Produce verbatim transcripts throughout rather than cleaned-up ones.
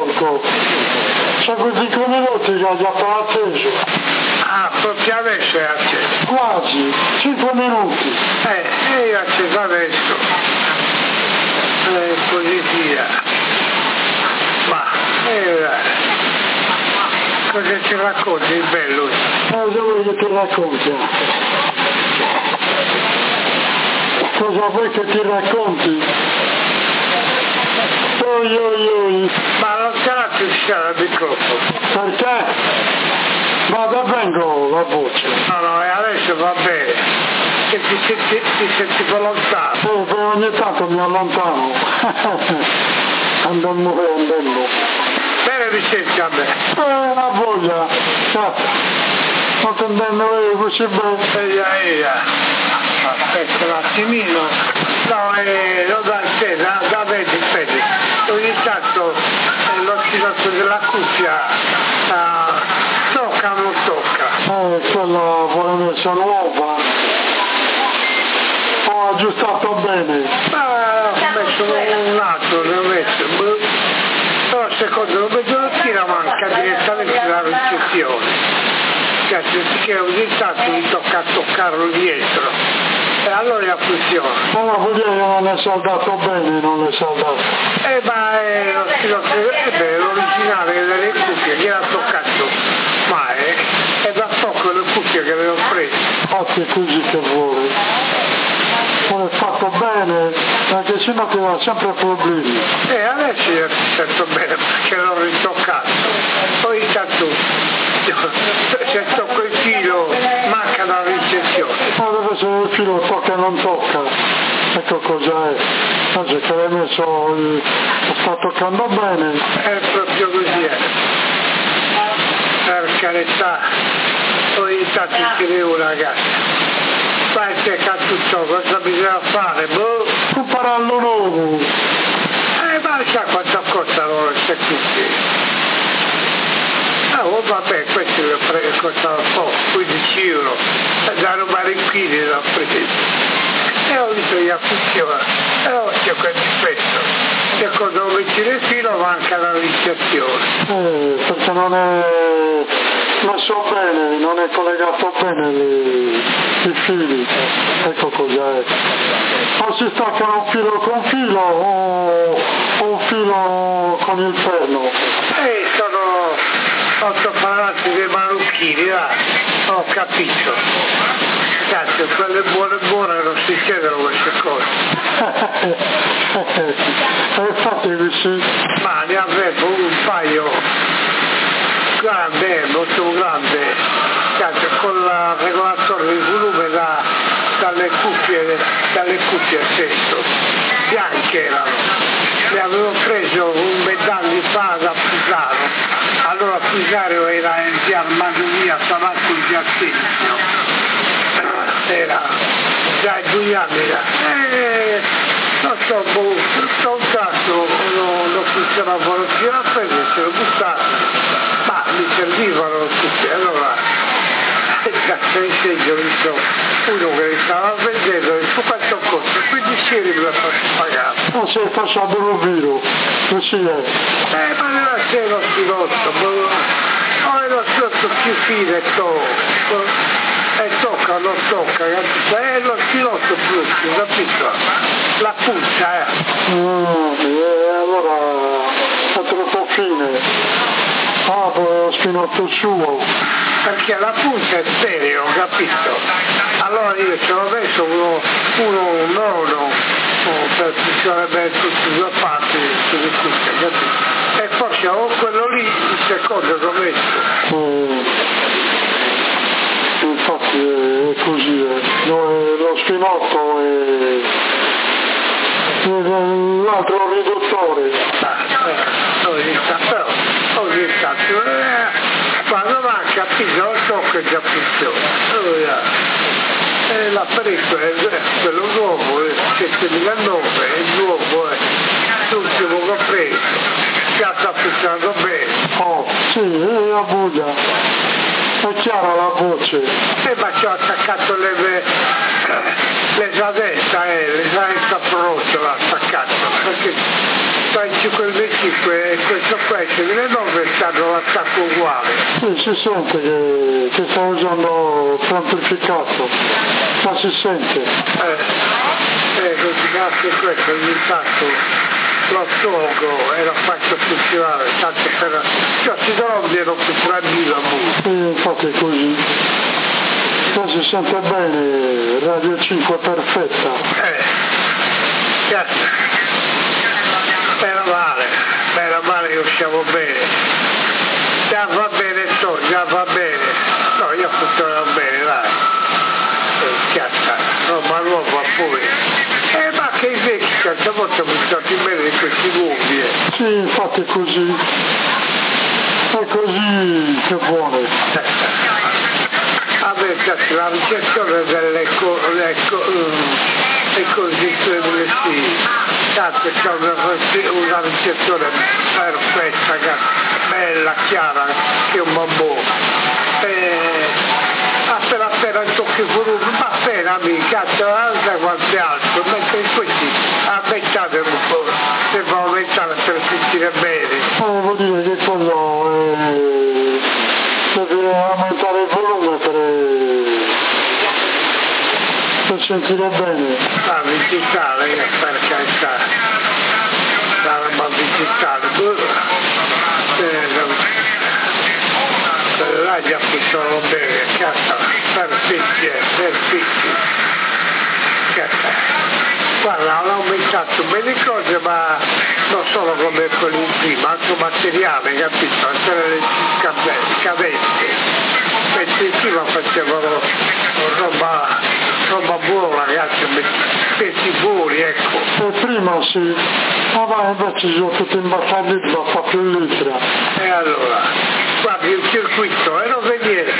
tolgo. C'è quei cinque minuti che ha già acceso. Ah, proprio adesso è acceso. Quasi, cinque minuti. Eh, e io ho acceso adesso. Eh, così via. Ma, eh, cosa ci racconti di bello? Eh, io voglio che ti racconti. Cosa vuoi che ti racconti? Oi, oi, oi. Ma non sarà più chiaro il microfono. Perché? Vado, vengo la voce. No, no, e adesso va bene. Che ti senti, ti senti più lontano. Eh, per ogni tanto mi allontano. Andando e andando. Bene mi senti a me. Eh, una voglia. Non ti andando così bene. Eia, eia. Aspetta un attimino. No, eh, non da te, da, da me dipende. Ogni tanto eh, lo stilotto della cuffia uh, tocca o non tocca. Eh, quella vuole messa nuova. Ho aggiustato bene. Ma ho messo un altro, ne ho messo. Però secondo me non me lo tira, manca direttamente la ricezione. Cioè, che ogni tanto mi tocca toccarlo dietro. E allora la funziona. Ma no, vuol dire che non è saldato bene, non è saldato. Eh ma è lo stile, eh, l'originale delle cuffie che era toccato mai, è da poco le cuffie che avevo preso. Fatti così che vuole. Non è fatto bene, perché sennò ti dà sempre problemi. E adesso io mi sento bene perché l'ho ritoccato. Poi intanto se tocco il filo manca la ricezione. Ma deve essere il filo tocca e non tocca. Ecco cos'è. Oggi che l'hai messo, il... sta toccando bene. È proprio così. Eh. Per carità, poi intanto scrivevo ragazzi. Sai che cazzo, cosa bisogna fare? Boh. Un parallo nuovo. Eh, ma sa quanto costano queste cuffie? Ah, oh, vabbè, questo lo pre- costava poco, quindici euro. Da roba inquini l'ho preso. E ho visto che funziona. E ho visto quel difetto. E quando metti nel filo manca la ricezione. Eh, perché non è messo bene, non è collegato bene i, i fili. Ecco cos'è. O si stacca un filo con filo o un filo con il ferro. E sono otto palazzi dei manucchini, là. Ho capito. Cazzo, quelle buone buone non si chiedono queste cose. E infatti così. Ma ne avevo un paio grande, molto grande, cazzo, con il regolatore di volume da, dalle cuffie, dalle cuffie stesso, bianche erano. Le avevo preso un vent'anni fa da Pisano, allora Pisano era in via Magonia, Salazzo in via Stenzio. Era già due anni là. Eh, non so, boh, tutto un cazzo non, non funzionava più a prendere, se lo buttato, ma mi servivano tutti, allora il cazzo di segno, visto uno che li stava vendendo, e su quanto costa? quindici euro me la faccio pagare. Non si è passato un vino, così è. Eh, ma non c'è lo stilotto, ma è lo stilotto più fine e to. E tocca, non tocca, capito? È lo stilotto brutto, capito? La punta, eh. Mm, e allora è troppo fine. Ah, poi lo spinotto suo. Perché la punta è stereo, capito? Allora io ce l'ho messo uno, uno un nono, per funzionare bene tutte e due parti, sulle cuffie, capito? E forse ho quello lì, il secondo l'ho messo. Mm. Infatti è così, eh. No, lo spinotto e l'altro riduttore. Ah, eh, ogni tanto, ogni tanto, eh, quando manca capito, il tocco già funziona. Oh, yeah. E l'apparecchio è quello nuovo, è setemilanove, è nuovo, è l'ultimo che ho preso, già sta funzionando bene. Oh, sì, è la bugia. È chiara la voce. Eh, ma ci ho attaccato le, le sadetta, eh, le sadetta pronto l'ho attaccato, perché poi quel venticinque e questo qua c'è delle nove stanno l'attacco uguale. Sì, si sente che, che sta usando amplificato, ma si sente. Eh, eh così anche questo ogni tanto lo tolgo e lo faccio funzionare, tanto per... cioè si dovrebbe non funzionare la musica. Sì, infatti è così. Poi si sente bene, Radio cinque perfetta. Eh, certo. Meno male, meno male che usciamo bene. Già va bene, so, già va bene. No, io funziono bene, dai. Eh, chiassa, roba nuova pure. Eh, ma che i vecchi certe volte funzionano più bene di questi nuovi, eh. Sì, infatti è così. È così che vuole. A me piace la ricezione delle cosiddette delle sì. Tanto c'è una, una ricezione perfetta, bella, chiara, che è un bambù. E appena appena tocchi il volume, ma appena mica, alza quanto alto, mentre questi aumentate un po', se va aumentare per sentire bene. Eh, vuol dire che quello è... deve aumentare il volume per, per sentire bene. La digitale, per carità, la roba digitale, eh, là già funzionano bene, cazzo, perfetti, perfetti, cazzo. Guarda, hanno aumentato belle cose, ma non solo come quelli in prima, anche materiale, capito? Anche le cadette. Mentre in prima facevano roba, roba buona, ragazzi, pezzi buoni, ecco. E prima sì, ma va, invece sono tutti imbattati, ma fa più litri. E allora, guardi il circuito, e non vedete,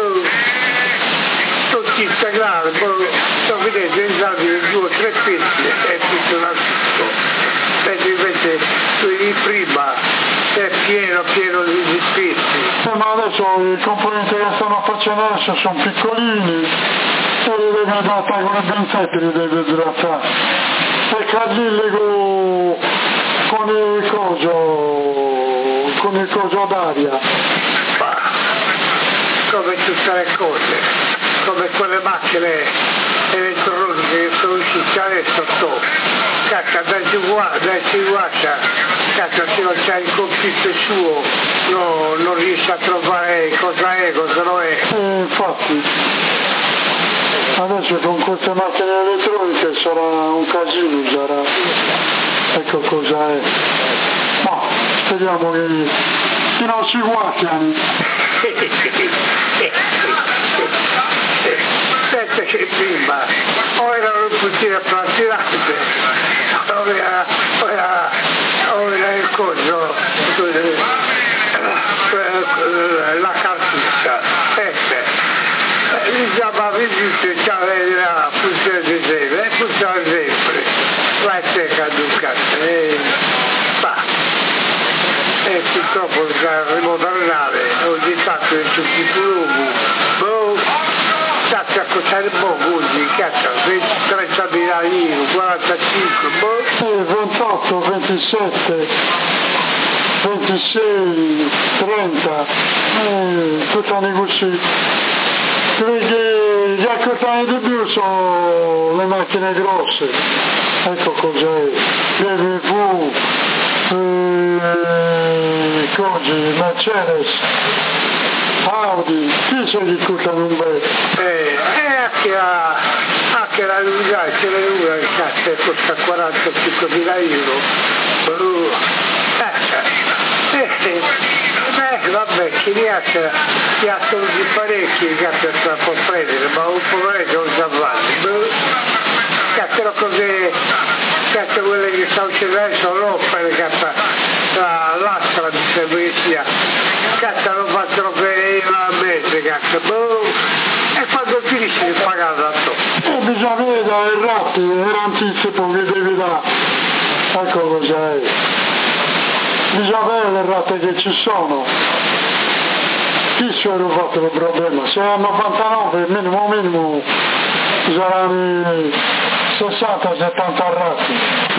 tutti integrali, non vedete, esami due o tre pezzi e funziona tutto. Mentre invece quelli prima è pieno, pieno di pezzi. Eh, ma adesso i componenti che stanno facendo adesso sono piccolini e li devi adattare con i benzetti, li devi idratare. E cadilli con, con il coso, con il coso d'aria. Ma, come tutte le cose, come quelle macchine elettroniche che sono uscite adesso, so, cacca, dai si guarda, cacca, se non c'è il computer suo, no, non riesce a trovare cosa è, cosa non è. E infatti, adesso con queste macchine elettroniche sarà un casino, sarà, ecco cosa è. Ma speriamo che, che non si guardano. Sente che prima o erano un pochino platinate o era, o era, o era il coso, la cartuccia, ecco, diciamo visite c'aveva funzione di sempre, funziona sempre, la è caducata, e va. E purtroppo bisogna rimodernare, ogni tanto è tutti i volumi, boh, cazzo a costare poco oggi, cazzo, trentamila euro, quarantacinque, boh. Sì, ventotto, ventisette, ventisei, trenta, eh, tutti così. Perché gli accortani di più sono le macchine grosse, ecco cos'è, le V W, eh, cose, Mercedes, Audi, chi se li costano un bel? Eh, e anche la, anche la lunga, c'è la lunga che cazzo costa quarantacinquemila euro, uh, eh, eh, eh, vabbè, chi riesce, chi ha soldi parecchi, cazzo la può prendere, ma un poveretto non sa fare, cazzo così, cazzo quelle che stanno cercando sono rompere, cazzo, la lastra di servizia, cazzo non facciano bene a mese, cazzo, boh, e quando finisce di pagare da tutto. E bisogna vedere il ratto, il anticipo che devi dare, ecco cos'è. Bisogna vedere le rate che ci sono. chi si è rubato il problema? Se è novantanove, minimo minimo, saranno sessanta settanta arrati.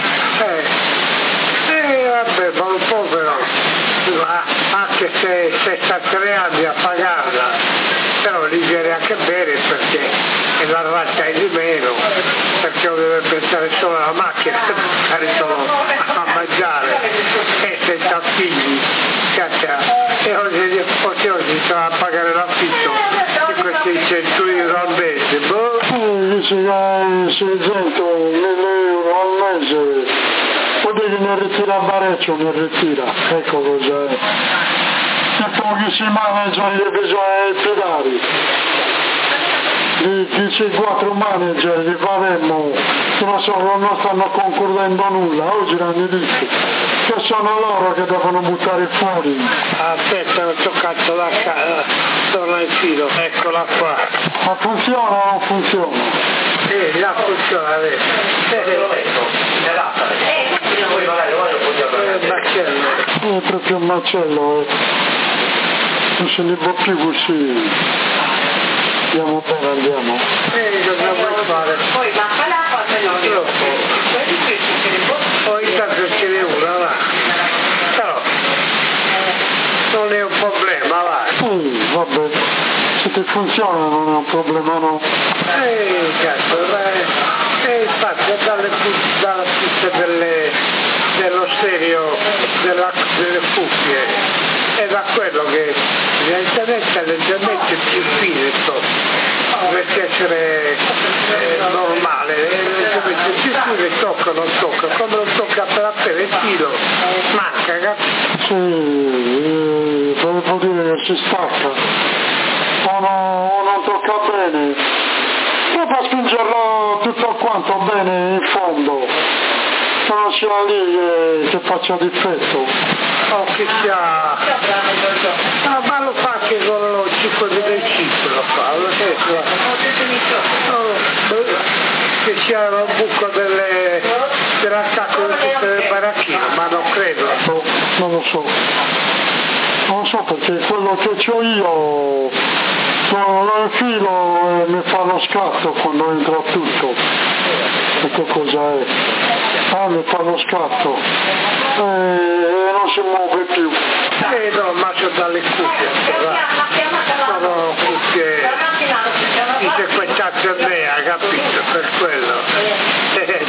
Eh, eh vabbè, ma un po' però, anche se, se sta tre anni a pagarla, però li viene anche bene perché è la razza è di meno, perché non deve pensare solo alla macchina, deve pensare solo a mangiare e senza figli, e oggi, oggi, oggi si va a pagare l'affitto di questi cento euro al mese. Boh. Eh, dice che seicento, mille euro al mese, poi devi ne ritira parecchio, ne ritira, ecco cos'è. E pochissimi manager gli bisogna fidare. Di, di quattro manager li faremmo che non, so, non stanno concludendo nulla, oggi l'hanno detto che sono loro che devono buttare fuori. Aspetta, ho toccato la casa, torna il filo, eccola qua. Ma funziona o non funziona? Sì, già funziona adesso. È un macello. È proprio un macello, eh. Non se ne può più così. Andiamo bene, andiamo. Eh, cosa vuoi fare? Poi manca l'acqua, se no io. Poi intanto ce n'è una, va. Però non è un problema, va. Sì, vabbè. Se ti funziona non è un problema, no? Eh, cazzo, beh, eh, infatti dalle, dalla pista delle, dello stereo della, delle cuffie è da quello che evidentemente è leggermente più fine dovrebbe essere eh, normale, è leggermente più fine, tocca o non tocca, come non tocca per appena il filo, manca, capito? Sì, eh, volevo dire che si stacca, o, no, o non tocca bene, dopo spingerlo tutto quanto bene in fondo, che non sia lì eh, che faccia difetto. O che sia... Ah, ma lo fa anche con lo ciclo del ciclo, lo fa, lo so, oh, che sia un buco delle, dell'attacco di tutte le baracchine, ma non credo. No, non lo so. Non lo so perché quello che ho io lo infilo e mi fa lo scatto quando entra tutto. Ecco cosa è. Ah, mi fa lo scatto. E non si muove più. Eh no, ma c'ho dalle cuffie, sono cuffie di sequenziazione a me, hai capito, per quello. Eh,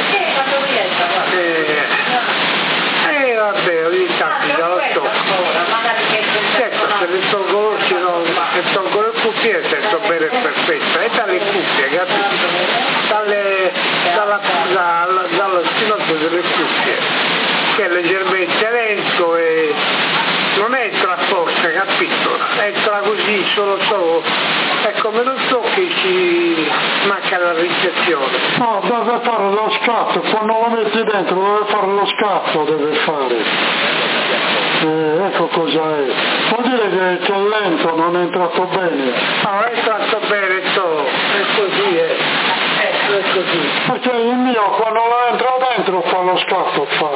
eh, vabbè, ogni tanto già lo tocco. Certo, se mi tolgo l'occhio, se tolgo le cuffie sento bene perfetto, e dalle cuffie, capito? Dalle, dalla, dalla, dallo stilotto delle cuffie, che è leggermente lento e non entra a forza, capito? Entra così, solo solo, e come non tocchi si manca la ricezione. No, deve fare lo scatto, quando lo metti dentro deve fare lo scatto, deve fare. Eh, ecco cosa è. Vuol dire che, che è lento, non è entrato bene. No, è entrato bene, to, è così, è, è così. Perché il mio quando lo entra dentro fa lo scatto, fa.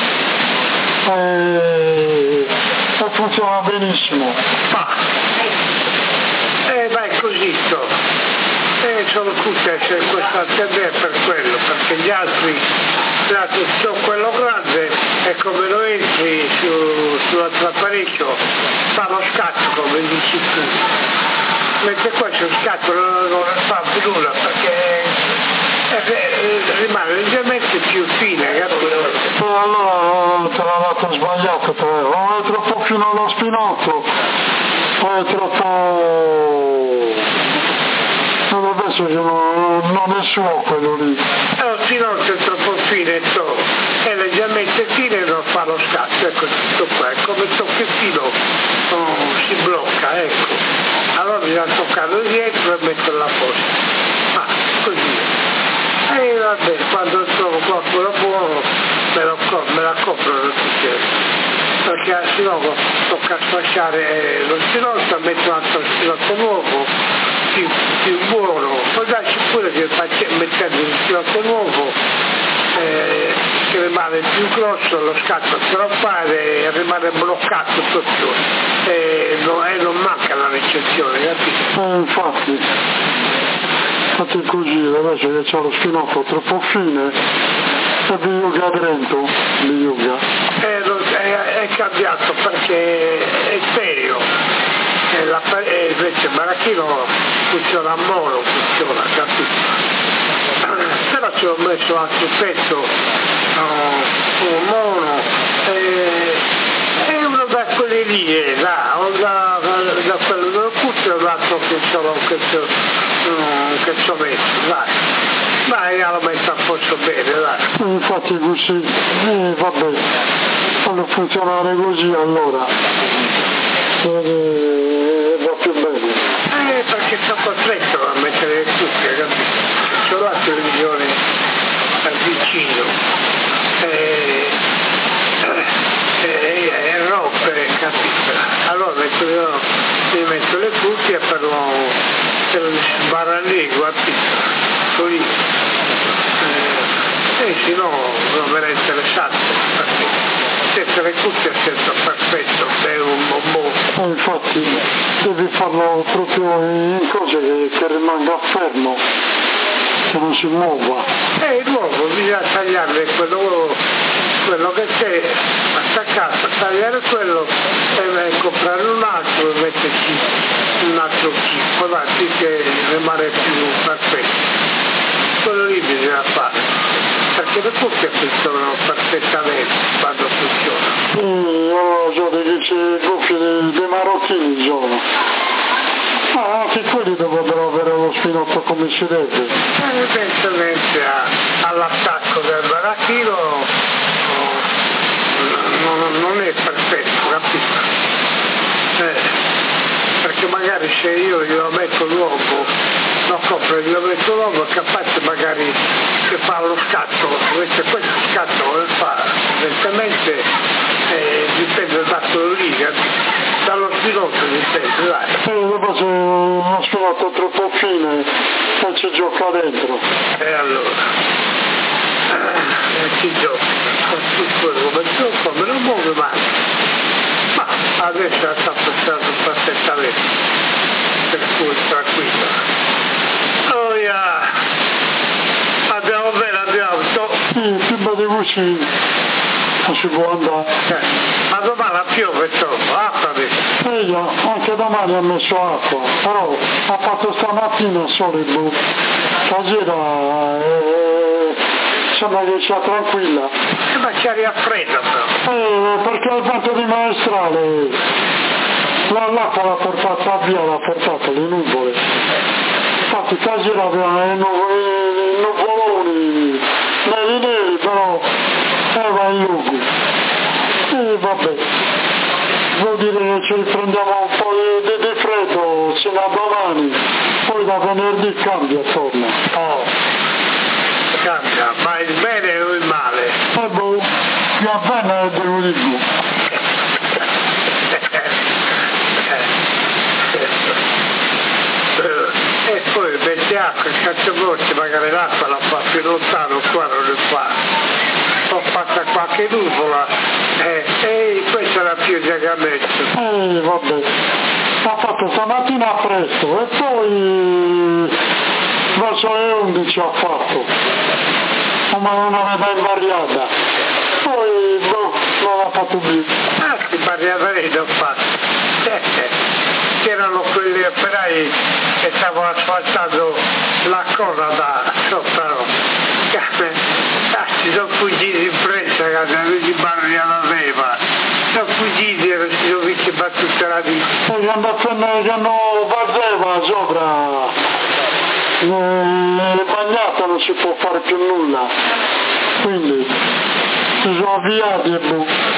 E, e funziona benissimo. Ma, eh, ma è così, to. Eh, sono tutti a essere quest'altro a me per quello, perché gli altri, c'ho quello grande e come lo entri su, sull'altro apparecchio fa lo scatto come dici tu, mentre qua c'è un scatto non, non fa più nulla perché eh, rimane leggermente più fine, capito? E allora te l'ha dato sbagliato, te. O è troppo fino allo spinotto o è troppo... Adesso non, non è suo quello lì. Allora, finotto è troppo fine, to, è leggermente fine e non fa lo scatto, ecco tutto qua, è come tocca il filo, oh, si blocca, ecco. Allora bisogna toccarlo dietro e metterlo a posto. Ma così. E vabbè, quando trovo qualcuno buono me, lo, me la compro tutte, perché se no tocca sfasciare lo stilotto, metto un altro stilotto nuovo. Più, più buono, poi darci pure che mettendo un stilotto nuovo eh, che rimane più grosso, lo scatto se lo fare e rimane bloccato tutto e non, e non manca la l'eccezione, capito? Eh, infatti, infatti così, invece che c'ha lo spinotto troppo fine, è di yoga dentro, di yoga. Eh, è, è cambiato perché è serio, e la, e invece il marachino funziona a mono, funziona, capito? Però ci ho messo anche un pezzo, uh, un mono, e, e uno da quelli lì, eh, da, o da, da quello del cuccio e l'altro che sono che ci ho messo, dai. Dai, lo metto a posto bene, dai. Infatti così, eh, vabbè, fanno funzionare così allora, eh, va più bene. Eh, perché sono costretto a mettere le cuffie, capito? C'ho la televisione vicino e, e, e, e rompe, capito? Allora metto, io, mi metto le cuffie per lo, per lo sbarrare, capito? Così. E eh, se no non me ne è interessato, perché senza le cuffie sento perfetto, è un bombone. Eh, infatti devi farlo proprio in cose che, che rimanga fermo, che non si muova. E il nuovo bisogna tagliare quello, quello che c'è attaccato, tagliare quello e, e comprare un altro e metterci un altro chip, così che rimane più perfetto. Quello lì bisogna fare, perché le cuffie funzionano perfettamente quando funzionano. Mm, io so che c'è cuffie dei, dei marocchini sono. Ma anche quelli dovrebbero avere lo spinotto come si deve. Evidentemente all'attacco del marachino non, non è perfetto, capito? Eh, perché magari se io glielo metto l'uovo, non compro, glielo metto l'uovo, è capace magari che fa lo scatto, invece questo scatto lo fa, evidentemente eh, dipende da quello lì, capito? Dallo spinotto dipende, dai. E dopo c'è uno spinotto troppo fine e ci gioca dentro. E allora, eh, ci gioca, quello come gioco me lo muove mai. Ma adesso sta passando perfettamente, per cui tranquillo. Oh yeah. Andiamo bene, andiamo. Sì, prima di così non si può andare. Eh, ma domani piove troppo, acqua adesso. Ehi, anche domani ha messo acqua, però ha fatto stamattina il sole blu. Stasera eh, sembra che sia tranquilla. Eh, ma c'è aria fredda però. Eh, perché il vento di maestrale l'acqua l'ha portata via, l'ha portata le nuvole. Infatti stasera aveva i nuvoloni neri neri, però era in lugu. E vabbè, vuol dire che ci riprendiamo un po' di, di, di freddo sino a domani, poi da venerdì cambia torna. Oh, cambia, ma il bene o il male? E boh, più bene è devo dire. E poi mette acqua, il cacciaborse, magari l'acqua la fa più lontano, qua non le fa. Ho fatta qualche nuvola e eh, questa è la pioggia che ha messo. Eh vabbè, l'ha fatto stamattina presto e poi verso le undici ha fatto, ma non aveva invariata. Poi boh, non l'ha fatto più. Ah, che invariata lei l'ho fatto. C'erano quelli operai che stavano asfaltando la cosa da sopra, no? Ah, si sono fuggiti in fretta, che avevano in mano la leva, sono fuggiti e si sono visti battute la vita. E che hanno, che hanno bazzeva sopra, le bagnate non si può fare più nulla, quindi si sono avviati e boh.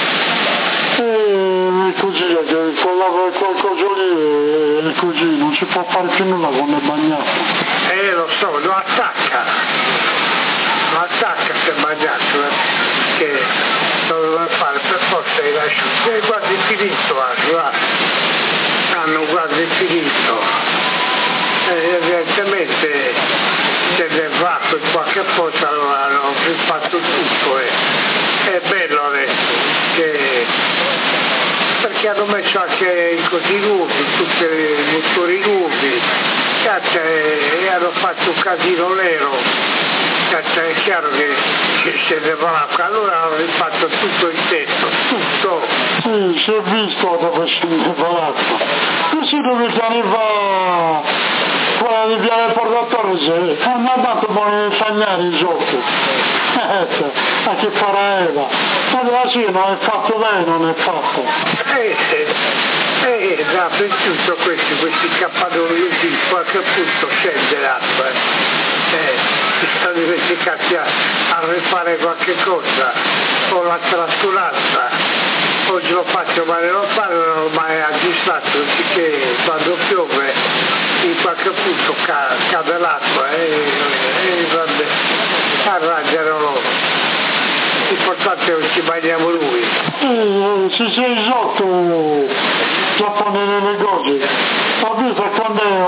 E così, che quel coso lì è così, non si può fare più nulla con le bagnate. Eh lo so, lo attacca, lo attacca se bagnato, eh, che lo deve fare per forza di lasciare. E quasi finito anche, va. Hanno quasi finito. E evidentemente se ne va per qualche cosa allora hanno fatto tutto. Eh. È bello adesso che perché che hanno messo anche i cosi nuovi, tutti i motori nuovi, cazzo, e hanno fatto un casino nero, cazzo, è chiaro che, che scendeva l'acqua, allora hanno rifatto tutto il tetto, tutto. Sì, si è visto dove scendeva l'acqua. Così dove arriva quella di via del portatore, se hanno dato buoni fagnari sotto. A che farà Eva? Allora sì, non è fatto bene, non è fatto. Eh, eh, eh, dappertutto questi, questi cappadoni così, qualche punto scende l'acqua. Eh, si stanno dimenticati a, a rifare qualche cosa, o la trascuranza. Oggi lo faccio, ma non lo fanno, non ho mai aggiustato, che quando piove in qualche punto ca- cade l'acqua e, e vabbè, arrangiano loro. L'importante è che ci bagniamo lui. Eh, se sei sotto giapponese nelle negozi, ho visto quando è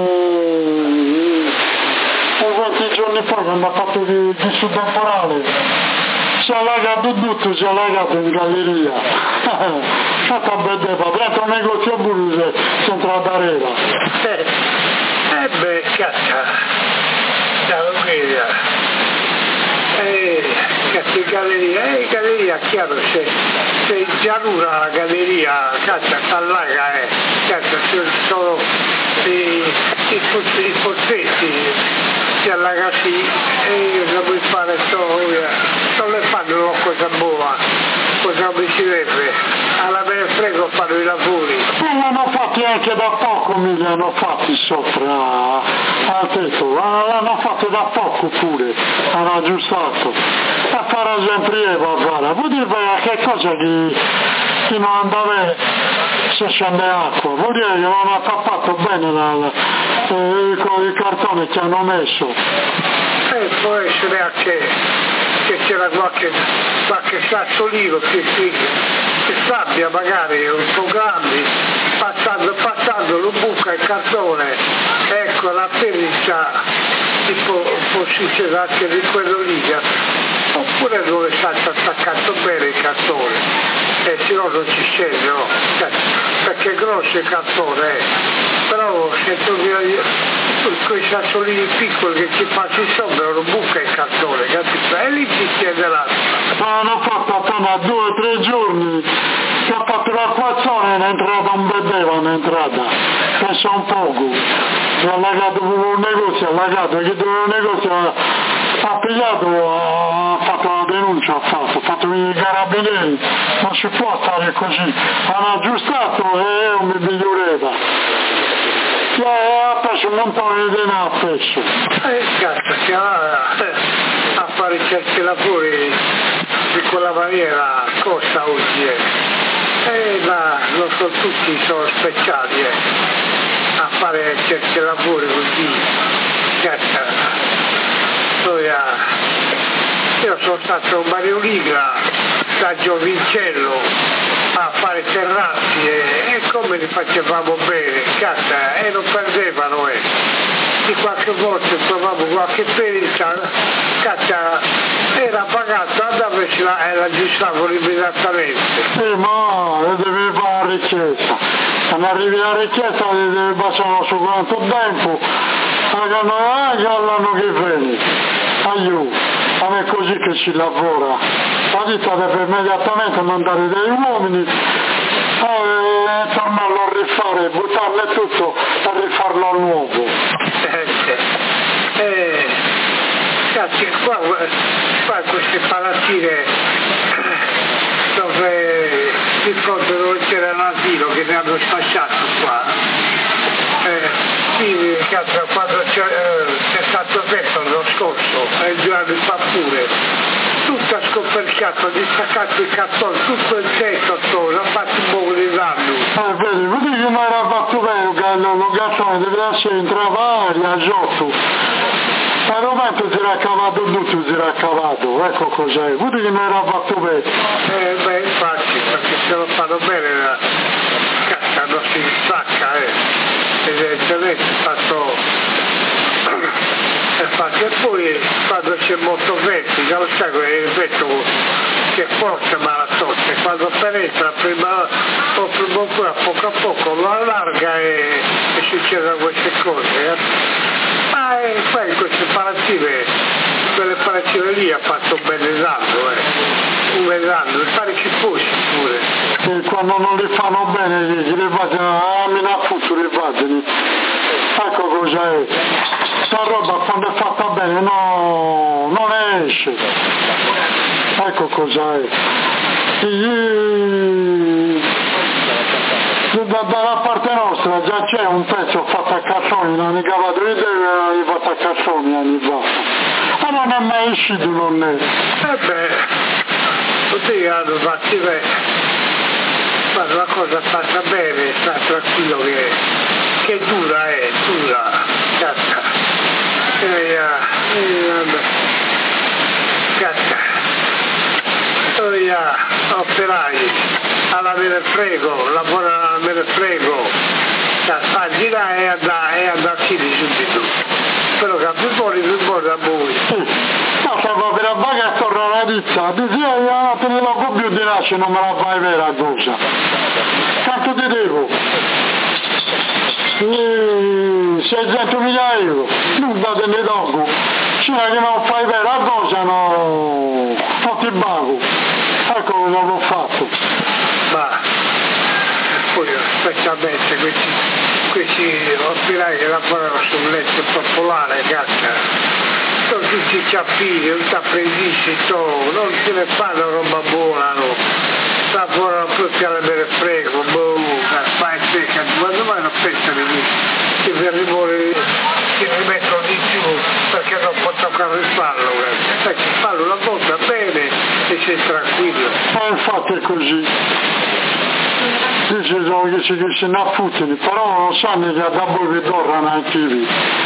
un, un venti giorni fa quando ha fatto di, di su temporale. Si è allagato tutto, si è allagato in galleria. Fatto a vedere, dentro un negozio buruse, senza la barriera. Eh, eh beh, cazzo, la galleria. Eh, cazzo, galleria, eh, galleria, chiaro, se, se in pianura la galleria, cazzo, si allaga, eh, cazzo, sono i, i, i pozzetti, si allaga sì, e non puoi fare storia. Non le fanno una cosa buona, cosa mi si deve, alla me frego fanno i lavori. E l'hanno fatti anche da poco, mi li hanno fatti sopra al tetto, l'hanno fatto da poco pure, hanno aggiustato. A fare sempre Eva a fare, vuol dire che cosa che, che non andava se scende acqua, vuol dire che non ha tappato bene la, la, eh, con il cartone che hanno messo. E può essere anche che c'era qualche, qualche sassolino che, che, che sabbia magari un po' grandi, passando, passando lo buca il cartone, ecco la periccia tipo un po' succede anche di quello lì, oppure dove è stato attaccato bene il cartone, e se no non ci scende, no? Perché è grosso il cartone, eh. Però se tu quei sassolini piccoli che ci passi sopra non buca il cartone, capito? E lì ti chiede l'acqua. Ma hanno fatto appena due o tre giorni che ha fatto l'acquazzone, è entrata un vedeva un'entrata, pensa un poco, si è allagato pure un negozio, allagato, chi dove un negozio ha, ha pigliato, ha fatto la denuncia, ha fatto, ha fatto venire i carabinieri, non si può stare così, hanno aggiustato e non mi miglioreva. Che ha preso un montone di denaro spesso. Eh cazzo, che va a fare certi lavori di quella maniera costa oggi, eh. Eh, ma non sono tutti, sono speciali, eh. A fare certi lavori così, cazzo. Poi, ah, io sono stato un Marioligra da Giovincello a fare terrazzi e, e come li facevamo bene, cazzo, e non perdevano, eh. Di qualche volta trovavo qualche periccia, cazzo, era pagato, andavo e la, la aggiustavano immediatamente. Sì, ma deve fare la richiesta, quando arrivi la richiesta deve passare su quanto tempo, pagano anche all'anno che viene, aiuto, non è così che si lavora. La ditta deve immediatamente mandare degli uomini e tornarlo a rifare, buttarle tutto e rifarlo a nuovo. Eh, eh, cazzo, qua, qua queste palazzine dove di fronte dove c'era l'asilo che ne hanno sfasciato qua. Eh, quindi cazzo, quando c'è, eh, c'è stato detto l'anno scorso, e il due anni fa pure, tutto scoperchiato, distaccato il cartone, tutto il tetto attorno, ha fatto un po' di danno. Eh, vedi, vedi che non era fatto bene, che lo gattone deve essere entrava aria, giotto. Al momento si era cavato tutto, si era cavato, ecco cos'è, vedi che non era fatto bene. Eh, beh, infatti, perché se lo fanno bene, la cazzo non si distacca, eh. Evidentemente fatto... E poi quando c'è molto vento, non sai, il vento che forza, ma la tosse, quando penetra prima o prima o poi a poco a poco lo allarga e, e succedono queste cose. Eh? Ma eh, poi queste parative, quelle parative lì ha fatto un bel esame, eh. un esame, pare che fosse pure. E quando non li fanno bene gli, gli levatano, ah, mi na futuro li vadini. Ecco cos'è. Sta roba quando è fatta bene no, non esce. Ecco cos'è. Da, dalla parte nostra già c'è un pezzo fatto a cartoni, non è cavato di idea, non è fatto a cartoni anni fa. Ma non è mai uscito, non è. Eh beh, tutti hanno fatti bene. Ma la cosa fatta bene, sta tranquillo che, che dura è, dura, cazzo. E, uh, e, cazzo. Poi uh, operai, alla me ne frego, lavorano alla me ne frego, fa girare e andare e andare a chiedere subito. Però che più fuori, più fuori da voi. No, stavo per la vaga e torna la dizza, dici io non te ne lo più di nascere, non me la fai vera cosa. Quanto ti devo? seicentomila euro, non date ne dopo. Cioè che non fai vera cosa, no, non ti bago. Ecco cosa l'ho fatto. Ma poi specialmente questi, questi operai che lavorano sul letto popolare, cazzo. Sono tutti ciappini, non ti apprendisci, non se ne fanno roba buona, no. Lavorano tutti alle mere frego, boh, fai secca, quando mai non pensano di che per rimore si rimettono di più perché non può toccare il fallo, sai che fallo una volta bene e sei tranquillo. Ma infatti è così. Dice che si dice ne affutili, però non sanno che da voi vi tornano anche lì.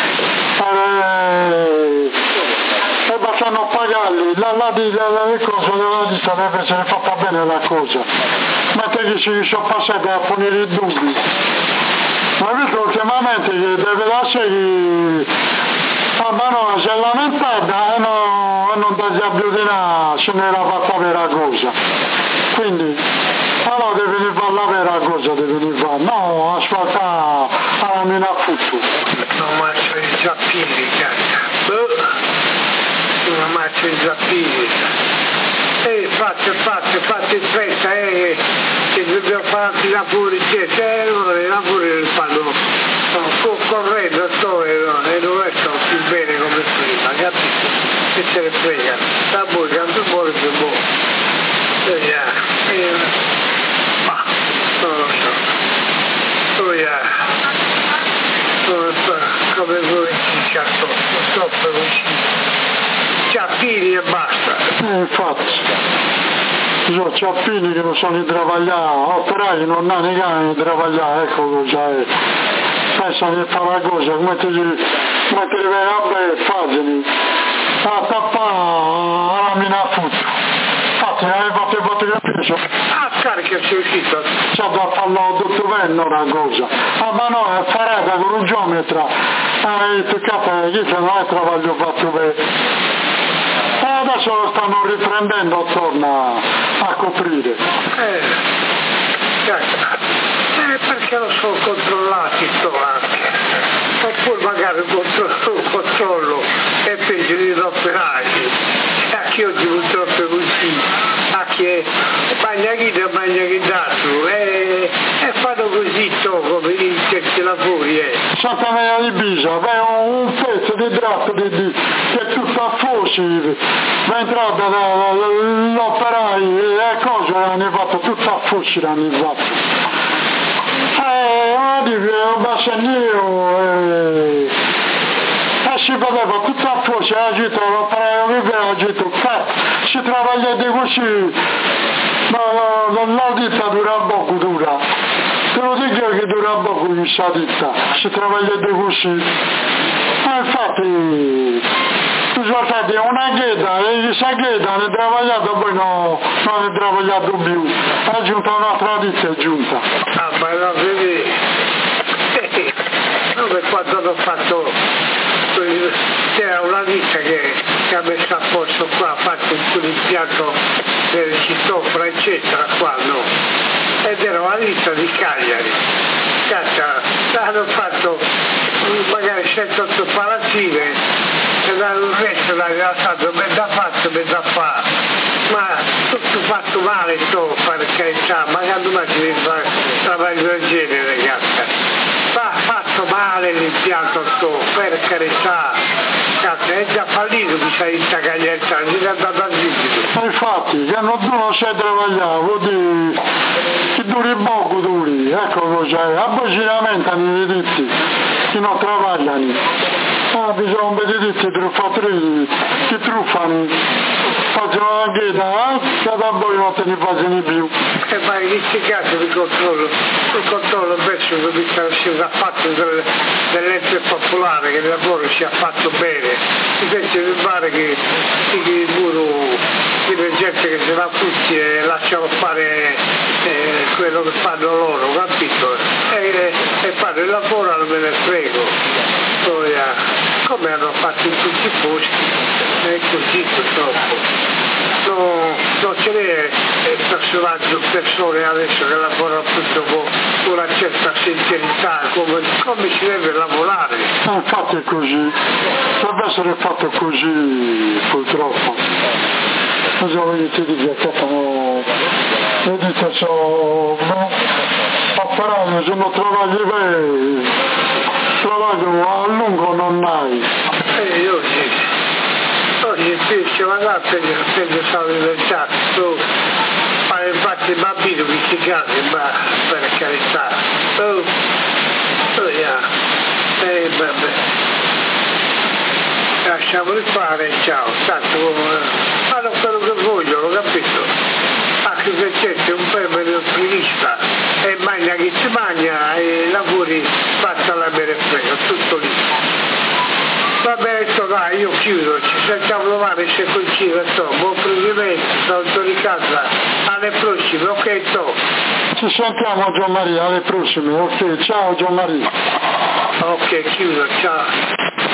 E bastano pagarli, la, la, la, la, la cosa della ditta deve essere fatta bene la cosa. Ma te che si riesce a passare a punire i dubbi. Ma vedo ultimamente che deve lasciare ah ma no, si è lamentata e no, non ti più di là, se ne era fatta vera cosa. Quindi, allora deve venire a fare la vera cosa, deve venire a fare, no, asfaltare alla mina a futto. Non marcio i zappini, cazzo. Una marcia i zappini. E fate, fate, fate in fretta, eh, che dobbiamo fare altri lavori, eh, allora i lavori li fanno no, correndo, sto, e, no, e non restano più bene come prima, capito? Che se ne frega, da voi, quanto vuole più buono. E, e, ma, non lo so. Poi, eh, non so, come voi ci certo, non so per uscire. Ciappini e basta. Eh, infatti, sono ciappini che non sono di travagliare, operai non hanno i cani di travagliare, ecco cosa è. Pensano di fare la cosa, come te li viene a bere, fagli, a tappare alla mina a futto. Infatti, hai fatto il fatto che penso. Ah, carica, sei uscito. C'è da farlo tutto bene una cosa. Ah, ma no, è farata con un geometra. Hai toccato, chi se non è travaglio fatto bene. Adesso lo stanno riprendendo attorno a, a coprire. Eh, eh, perché lo sono controllati sto anche. Oppure magari un controllo, controllo è peggio di operai. A chi oggi purtroppo è così. A chi è bagna chi da bagna chi d'altro. E, e fanno così to, come in certi lavori. Eh. Santa Maria di Pisa, beh, un, un pezzo di drappo di, di, che è tutto a fuoci. Ma è entrata l'operai e cose l'hanno fatto, tutto a fuoci l'hanno fatto. Eh, ma dico, un bassennio, eh, e si vedeva tutto a fuoci, agito, l'operaio viveva, agito, si travagliate così, ma la, la dittatura a poco dura. Te lo dico che dura poco questa ditta, si travagliate così. Ma infatti, sono stati una ghetta e questa ghetta hanno travagliato, poi no, non hanno travagliato più, è aggiunta un'altra ditta, è giunta. Ah, ma non vedi, dove quando hanno fatto, c'era una ditta che, che ha messo a posto qua, ha fatto un impianto del Cistofora eccetera qua no, ed era una lista di Cagliari, caccia, hanno fatto magari sette otto palazzine e il resto l'aveva fatto mezza fatto mezza fa, ma tutto fatto male to, per carità, magari mai si deve fare lavare del genere ragazza. Va fatto male l'impianto sto, per carità, cazzo, è già fallito mi sa questa caglietta, si è andata a zitto. Infatti, che non tu non sei travagliato, vuol dire che duri poco duri, ecco cosa, avvicinamento nei diritti, che non travagliano. Ah, bisogna vedere tutti i truffatori che truffano, facciano la ghetta, che da voi non te ne facciano più. E ma in questi casi vi controllo, il controllo verso che si è fatto dell'ente popolare, che il lavoro si è fatto bene, invece mi pare che il muro di gente che si va tutti e lasciano fare eh, quello che fanno loro, capito? E, e fanno il lavoro non me ne frego. Poi, come hanno fatto in tutti i posti, è così purtroppo. No, non ce n'è personaggio, persone adesso che lavorano tutto con una certa sincerità, come, come si deve lavorare. Infatti è così, deve essere fatto così purtroppo. Cosa volete dire? Io dico, so, no? A Ferrano sono travagli veri, travaglio a lungo non hai. E io sì. Oggi pesce, ma là peggio stavo nel cazzo, ma infatti il bambino mi si cade, ma per carità. Oh, oh yeah. Eh, vabbè. Lasciamoli fare, ciao, tanto fanno quello che vogliono, capito? Anche se c'è un permane optimista e magna chi si magna e lavori fatta la bere frega, tutto lì. Va bene, dai, io chiudo, ci sentiamo domani se coincide, buon proseguimento, saluto di casa, alle prossime, ok to. Ci sentiamo Gian Maria, alle prossime, ok, ciao Gian Maria. Ok, chiudo, ciao.